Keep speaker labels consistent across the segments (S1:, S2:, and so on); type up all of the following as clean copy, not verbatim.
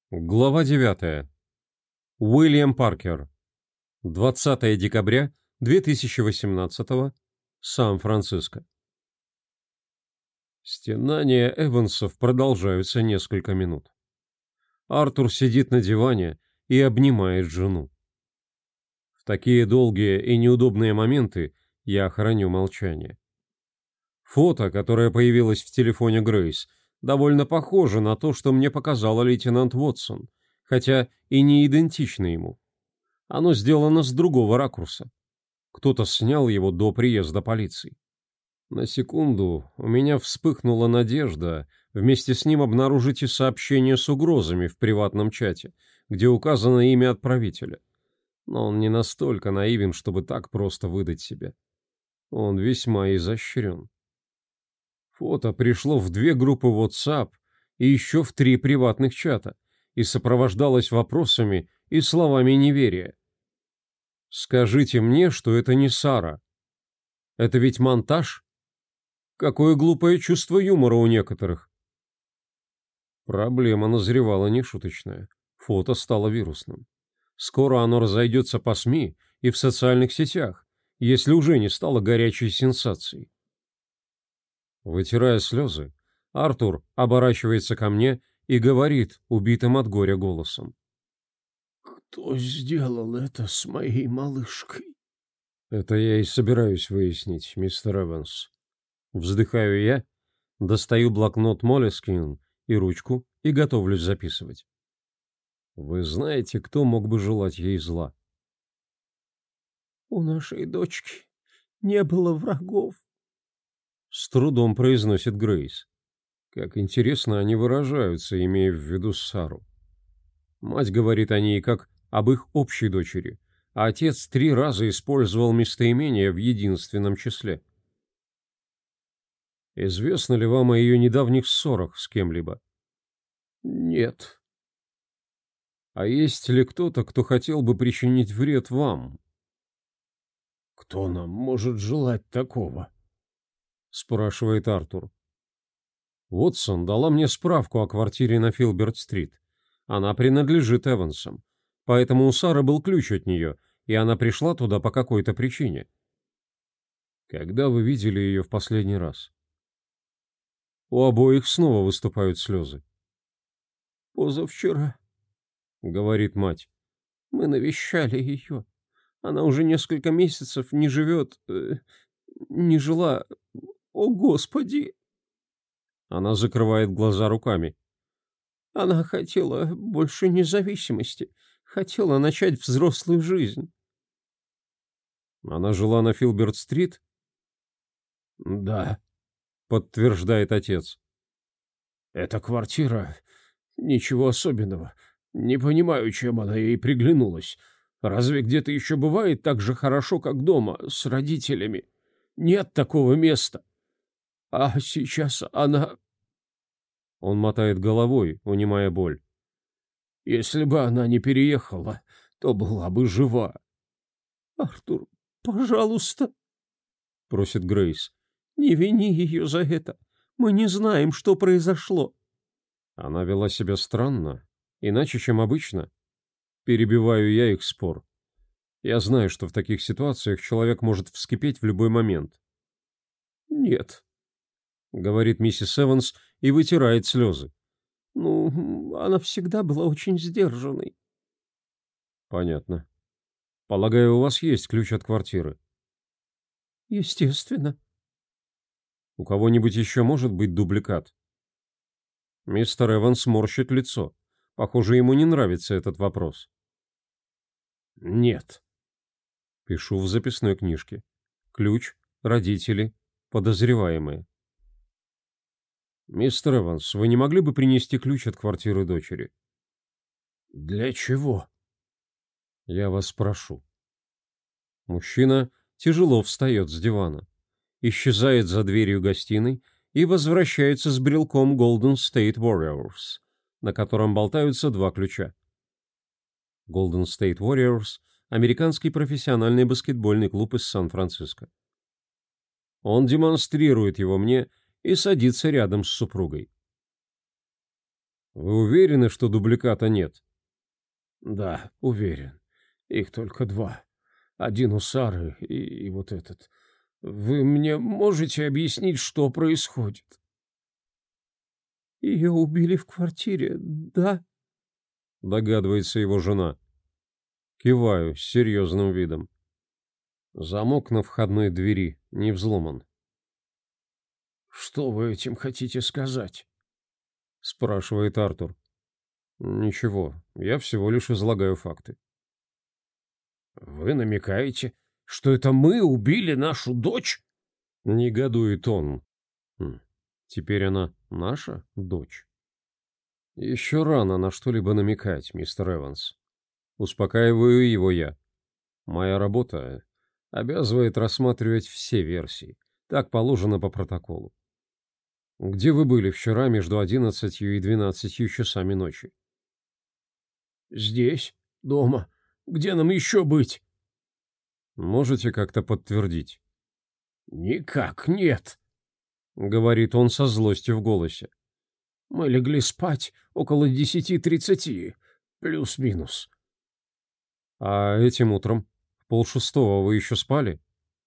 S1: Глава 9. Уильям Паркер. 20 декабря 2018. Сан-Франциско. Стенания Эвансов продолжаются несколько минут. Артур сидит на диване и обнимает жену. В такие долгие и неудобные моменты я храню молчание. Фото, которое появилось в телефоне Грейс, довольно похоже на то, что мне показала лейтенант Уотсон, хотя и не идентично ему. Оно сделано с другого ракурса. Кто-то снял его до приезда полиции. На секунду у меня вспыхнула надежда вместе с ним обнаружить и сообщение с угрозами в приватном чате, где указано имя отправителя. Но он не настолько наивен, чтобы так просто выдать себя. Он весьма изощрен. Фото пришло в 2 группы WhatsApp и еще в 3 приватных чата и сопровождалось вопросами и словами неверия. «Скажите мне, что это не Сара. Это ведь монтаж? Какое глупое чувство юмора у некоторых». Проблема назревала нешуточная. Фото стало вирусным. Скоро оно разойдется по СМИ и в социальных сетях, если уже не стало горячей сенсацией. Вытирая слезы, Артур оборачивается ко мне и говорит убитым от горя голосом.
S2: «Кто сделал это с моей малышкой?»
S1: «Это я и собираюсь выяснить, мистер Эванс». Вздыхаю я, достаю блокнот Молескин и ручку и готовлюсь записывать. Вы знаете, кто мог бы желать ей зла?
S2: «У нашей дочки не было врагов».
S1: С трудом произносит Грейс. Как интересно они выражаются, имея в виду Сару. Мать говорит о ней как об их общей дочери, а отец 3 раза использовал местоимение в единственном числе. Известно ли вам о ее недавних ссорах с кем-либо?
S2: «Нет».
S1: А есть ли кто-то, кто хотел бы причинить вред вам?
S2: «Кто нам может желать такого?»
S1: Спрашивает Артур. Уотсон дала мне справку о квартире на Филберт-стрит. Она принадлежит Эвансам, поэтому у Сары был ключ от нее, и она пришла туда по какой-то причине. Когда вы видели ее в последний раз? У обоих снова выступают слезы.
S2: «Позавчера»,
S1: — говорит мать.
S2: «мы навещали ее. Она уже несколько месяцев не живет, не жила. О, Господи!»
S1: Она закрывает глаза руками.
S2: Она хотела больше независимости, хотела начать взрослую жизнь.
S1: Она жила на Филберт-стрит?
S2: «Да»,
S1: — подтверждает отец.
S2: «эта квартира... Ничего особенного. Не понимаю, чем она ей приглянулась. Разве где-то еще бывает так же хорошо, как дома, с родителями? Нет такого места. А сейчас она...
S1: Он мотает головой, унимая боль.
S2: Если бы она не переехала, то была бы жива. Артур, пожалуйста,
S1: — просит Грейс.
S2: не вини ее за это. Мы не знаем, что произошло.
S1: Она вела себя странно, иначе, чем обычно. Перебиваю я их спор. Я знаю, что в таких ситуациях человек может вскипеть в любой момент.
S2: Нет.
S1: — говорит миссис Эванс и вытирает слезы.
S2: Ну, она всегда была очень сдержанной.
S1: — Понятно. Полагаю, у вас есть ключ от квартиры?
S2: — Естественно.
S1: — У кого-нибудь еще может быть дубликат? Мистер Эванс морщит лицо. Похоже, ему не нравится этот вопрос.
S2: Нет.
S1: Пишу в записной книжке. Ключ, родители, подозреваемые. Мистер Эванс, вы не могли бы принести ключ от квартиры дочери?
S2: Для чего?
S1: Я вас прошу. Мужчина тяжело встает с дивана, исчезает за дверью гостиной и возвращается с брелком Golden State Warriors, на котором болтаются 2 ключа. Golden State Warriors — американский профессиональный баскетбольный клуб из Сан-Франциско. Он демонстрирует его мне и садится рядом с супругой. Вы уверены, что дубликата нет?
S2: Да, уверен. Их только два. Один у Сары и вот этот. Вы мне можете объяснить, что происходит? Ее убили в квартире, да?
S1: Догадывается его жена. Киваю с серьезным видом. Замок на входной двери не взломан.
S2: Что вы этим хотите сказать?
S1: Спрашивает Артур. Ничего, я всего лишь излагаю факты.
S2: Вы намекаете, что это мы убили нашу дочь?
S1: Негодует он. Теперь она наша дочь. Еще рано на что-либо намекать, мистер Эванс. Успокаиваю его я. Моя работа обязывает рассматривать все версии. Так положено по протоколу. Где вы были вчера между 11 и 12 часами ночи?
S2: Здесь, дома. Где нам еще быть?
S1: Можете как-то подтвердить?
S2: Никак нет,
S1: Говорит он со злостью в голосе.
S2: мы легли спать около 10:30, плюс-минус.
S1: А этим утром, в 5:30 вы еще спали?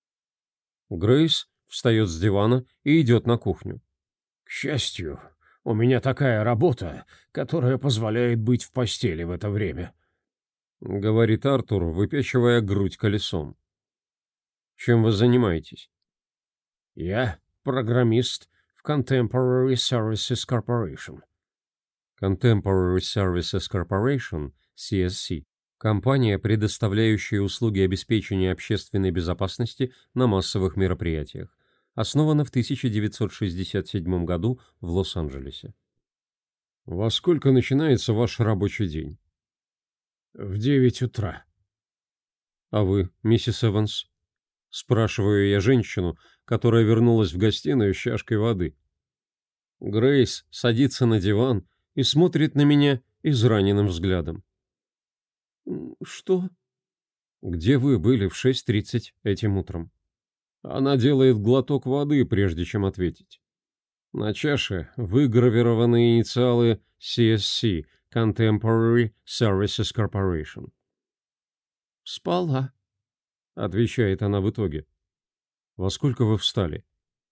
S1: Грейс встает с дивана и идет на кухню.
S2: К счастью, у меня такая работа, которая позволяет быть в постели в это время.
S1: Говорит Артур, выпячивая грудь колесом. Чем вы занимаетесь?
S2: Я программист в Contemporary Services Corporation.
S1: Contemporary Services Corporation, CSC, компания, предоставляющая услуги обеспечения общественной безопасности на массовых мероприятиях, основана в 1967 году в Лос-Анджелесе. Во сколько начинается ваш рабочий день?
S2: В 9 утра.
S1: А вы, миссис Эванс? Спрашиваю я женщину, которая вернулась в гостиную с чашкой воды. Грейс садится на диван и смотрит на меня израненным взглядом.
S2: Что?
S1: Где вы были в 6:30 этим утром? Она делает глоток воды, прежде чем ответить. На чаше выгравированы инициалы CSC, Contemporary Services Corporation.
S2: Спала,
S1: Отвечает она в итоге. Во сколько вы встали?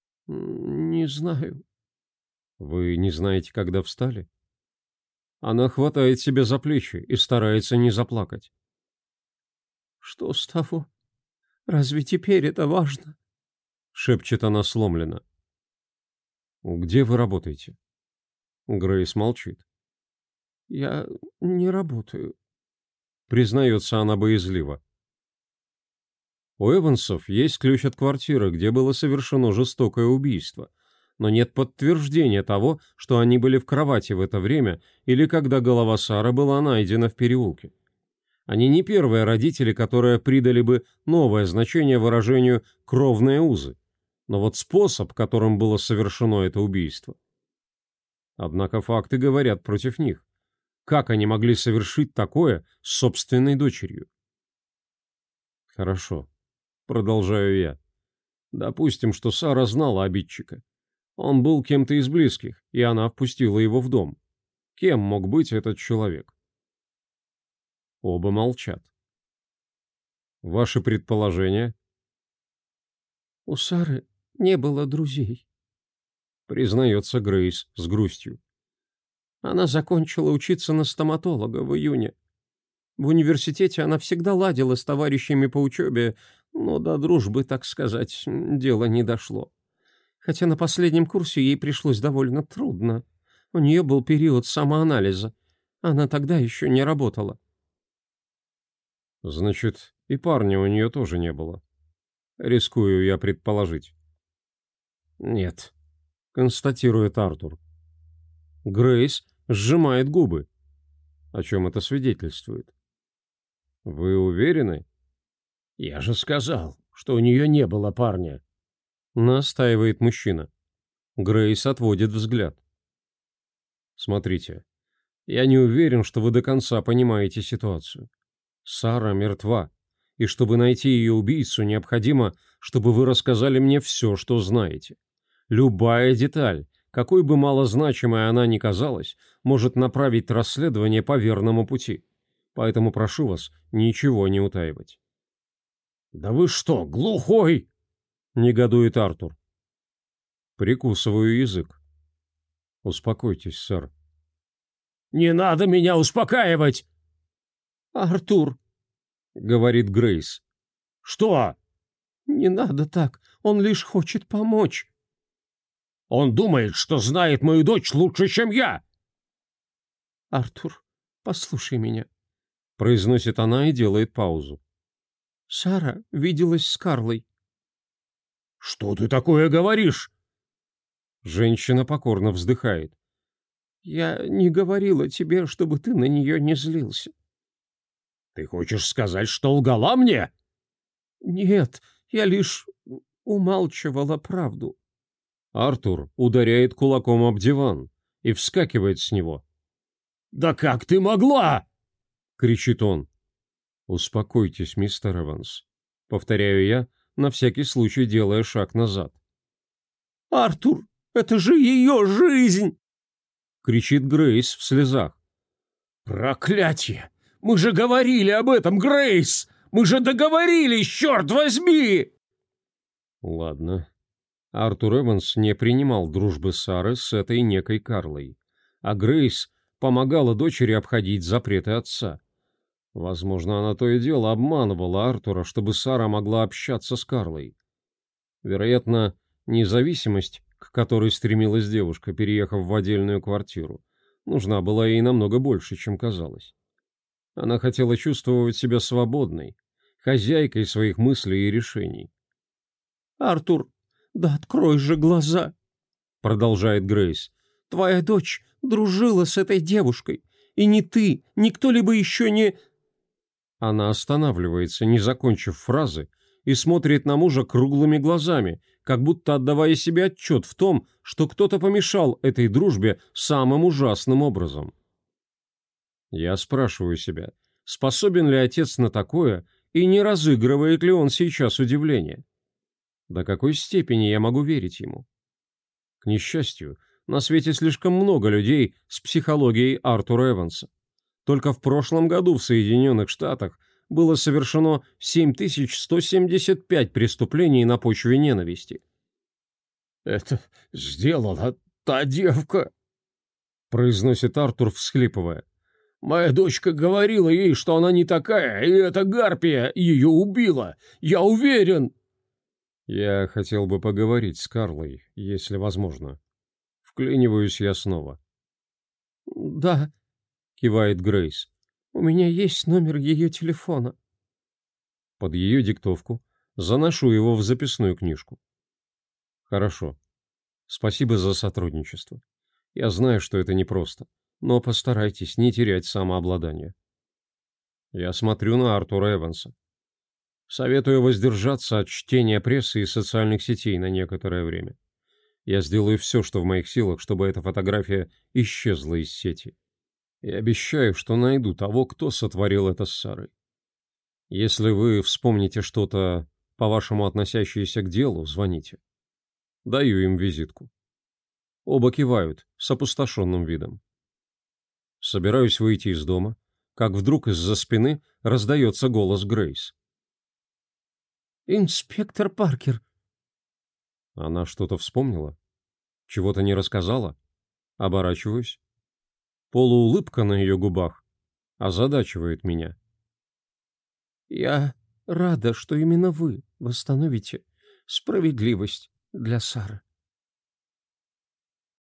S2: не знаю.
S1: Вы не знаете, когда встали? Она хватает себя за плечи и старается не заплакать.
S2: Что с того? Разве теперь это важно?
S1: Шепчет она сломленно. Где вы работаете? Грейс молчит.
S2: Я не работаю.
S1: Признается она боязливо. У Эвансов есть ключ от квартиры, где было совершено жестокое убийство, но нет подтверждения того, что они были в кровати в это время или когда голова Сары была найдена в переулке. Они не первые родители, которые придали бы новое значение выражению «кровные узы», но вот способ, которым было совершено это убийство. Однако факты говорят против них. Как они могли совершить такое с собственной дочерью? Хорошо. Продолжаю я. Допустим, что Сара знала обидчика. Он был кем-то из близких, и она впустила его в дом. Кем мог быть этот человек? Оба молчат. Ваши предположения?
S2: У Сары не было друзей.
S1: Признается Грейс с грустью.
S2: Она закончила учиться на стоматолога в июне. В университете она всегда ладила с товарищами по учебе, но до дружбы, так сказать, дело не дошло. Хотя на последнем курсе ей пришлось довольно трудно. У нее был период самоанализа. Она тогда еще не работала.
S1: Значит, и парня у нее тоже не было. Рискую я предположить.
S2: Нет,
S1: констатирует Артур. Грейс сжимает губы. О чем это свидетельствует? Вы уверены?
S2: Я же сказал, что у нее не было парня.
S1: Настаивает мужчина. Грейс отводит взгляд. Смотрите, я не уверен, что вы до конца понимаете ситуацию. Сара мертва, и чтобы найти ее убийцу, необходимо, чтобы вы рассказали мне все, что знаете. Любая деталь, какой бы малозначимой она ни казалась, может направить расследование по верному пути. Поэтому прошу вас ничего не утаивать.
S2: «Да вы что, глухой?»
S1: — негодует Артур. Прикусываю язык. Успокойтесь, сэр.
S2: «Не надо меня успокаивать!»
S3: «Артур», — говорит Грейс.
S2: «Что?»
S3: «Не надо так, он лишь хочет помочь».
S2: «Он думает, что знает мою дочь лучше, чем я!»
S3: «Артур, послушай меня»,
S1: — произносит она и делает паузу.
S3: «Сара виделась с Карлой».
S2: «Что ты такое говоришь?»
S1: Женщина покорно вздыхает.
S3: «Я не говорила тебе, чтобы ты на нее не злился».
S2: «Ты хочешь сказать, что лгала мне?»
S3: «Нет, я лишь умалчивала правду».
S1: Артур ударяет кулаком об диван и вскакивает с него.
S2: «Да как ты могла?»
S1: — кричит он. «Успокойтесь, мистер Эванс», — повторяю я, на всякий случай делая шаг назад.
S3: «Артур, это же ее жизнь!»
S1: — кричит Грейс в слезах.
S2: «Проклятие! Мы же говорили об этом, Грейс! Мы же договорились, черт возьми!»
S1: Ладно. Артур Эванс не принимал дружбы Сары с этой некой Карлой, а Грейс помогала дочери обходить запреты отца. Возможно, она то и дело обманывала Артура, чтобы Сара могла общаться с Карлой. Вероятно, независимость, к которой стремилась девушка, переехав в отдельную квартиру, нужна была ей намного больше, чем казалось. Она хотела чувствовать себя свободной, хозяйкой своих мыслей и решений.
S3: «Артур, да открой же глаза!» — продолжает Грейс. «Твоя дочь дружила с этой девушкой, и ни ты, ни кто-либо еще не...»
S1: Она останавливается, не закончив фразы, и смотрит на мужа круглыми глазами, как будто отдавая себе отчет в том, что кто-то помешал этой дружбе самым ужасным образом. Я спрашиваю себя, способен ли отец на такое, и не разыгрывает ли он сейчас удивление? До какой степени я могу верить ему? К несчастью, на свете слишком много людей с психологией Артура Эванса. Только в прошлом году в Соединенных Штатах было совершено 7175 преступлений на почве ненависти.
S2: «Это сделала та девка», — произносит Артур, всхлипывая. «Моя дочка говорила ей, что она не такая, и эта гарпия ее убила. Я уверен».
S1: Я хотел бы поговорить с Карлой, если возможно. Вклиниваюсь я снова.
S3: «Да», —
S1: кивает Грейс.
S3: «у меня есть номер ее телефона».
S1: Под ее диктовку заношу его в записную книжку. Хорошо. Спасибо за сотрудничество. Я знаю, что это непросто, но постарайтесь не терять самообладание. Я смотрю на Артура Эванса. Советую воздержаться от чтения прессы и социальных сетей на некоторое время. Я сделаю все, что в моих силах, чтобы эта фотография исчезла из сети. И обещаю, что найду того, кто сотворил это с Сарой. Если вы вспомните что-то, по-вашему относящееся к делу, звоните. Даю им визитку. Оба кивают с опустошенным видом. Собираюсь выйти из дома, как вдруг из-за спины раздается голос Грейс.
S3: «Инспектор Паркер».
S1: Она что-то вспомнила? Чего-то не рассказала? Оборачиваюсь. Полуулыбка на ее губах озадачивает меня.
S3: «Я рада, что именно вы восстановите справедливость для Сары».